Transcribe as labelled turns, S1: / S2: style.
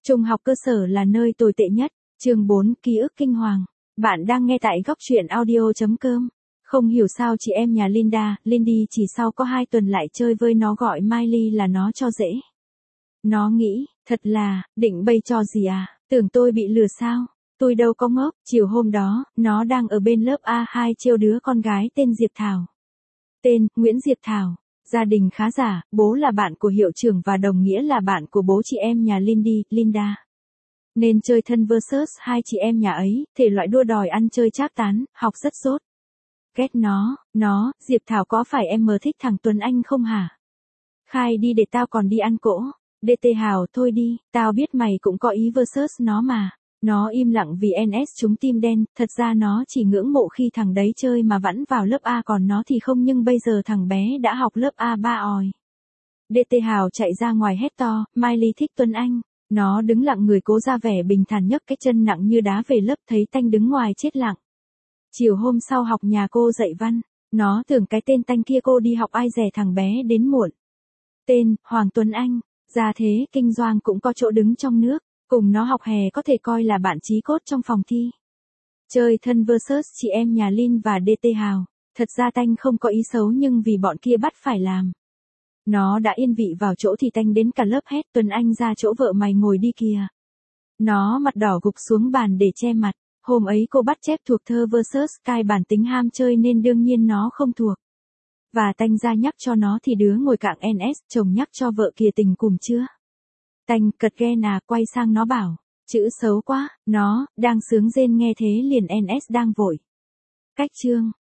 S1: Trung học cơ sở là nơi tồi tệ nhất. Chương 4, ký ức kinh hoàng. Bạn đang nghe tại góc truyện audio.com. Không hiểu sao chị em nhà Lindy chỉ sau có 2 tuần lại chơi với nó gọi Miley là nó cho dễ. Nó nghĩ, thật là, định bày trò gì à, tưởng tôi bị lừa sao? Tôi đâu có ngốc. Chiều hôm đó, nó đang ở bên lớp A2 trêu đứa con gái tên Diệp Thảo. Tên, Nguyễn Diệp Thảo. Gia đình khá giả, bố là bạn của hiệu trưởng và đồng nghĩa là bạn của bố chị em nhà Linda. Nên chơi thân versus hai chị em nhà ấy, thể loại đua đòi ăn chơi trác tán, học rất dốt. Ghét nó, Diệp Thảo có phải em mờ thích thằng Tuấn Anh không hả? Khai đi để tao còn đi ăn cỗ. DT Hào thôi đi, tao biết mày cũng có ý versus nó mà. Nó im lặng vì NS trúng tim đen, thật ra nó chỉ ngưỡng mộ khi thằng đấy chơi mà vẫn vào lớp A còn nó thì không, nhưng bây giờ thằng bé đã học lớp A3 òi. DT Hào chạy ra ngoài hét to, Miley thích Tuấn Anh. Nó đứng lặng người cố ra vẻ bình thản nhấc cái chân nặng như đá về lớp, thấy Tanh đứng ngoài chết lặng. Chiều hôm sau học nhà cô dạy văn, nó tưởng cái tên Tanh kia cô đi học ai dè thằng bé đến muộn. Tên, Hoàng Tuấn Anh, ra thế kinh doanh cũng có chỗ đứng trong nước, cùng nó học hè có thể coi là bạn chí cốt trong phòng thi. Chơi thân versus chị em nhà Lin và DT Hào, thật ra Tanh không có ý xấu nhưng vì bọn kia bắt phải làm. Nó đã yên vị vào chỗ thì Tanh đến cả lớp hét, Tuấn Anh ra chỗ vợ mày ngồi đi kìa. Nó mặt đỏ gục xuống bàn để che mặt. Hôm ấy cô bắt chép thuộc thơ versus cai bản tính ham chơi nên đương nhiên nó không thuộc. Và Tanh ra nhắc cho nó thì đứa ngồi cạnh NS, chồng nhắc cho vợ kia tình cùng chưa. Tanh cật ghe quay sang nó bảo, chữ xấu quá, nó, đang sướng rên nghe thế liền NS đang vội. Cách chương.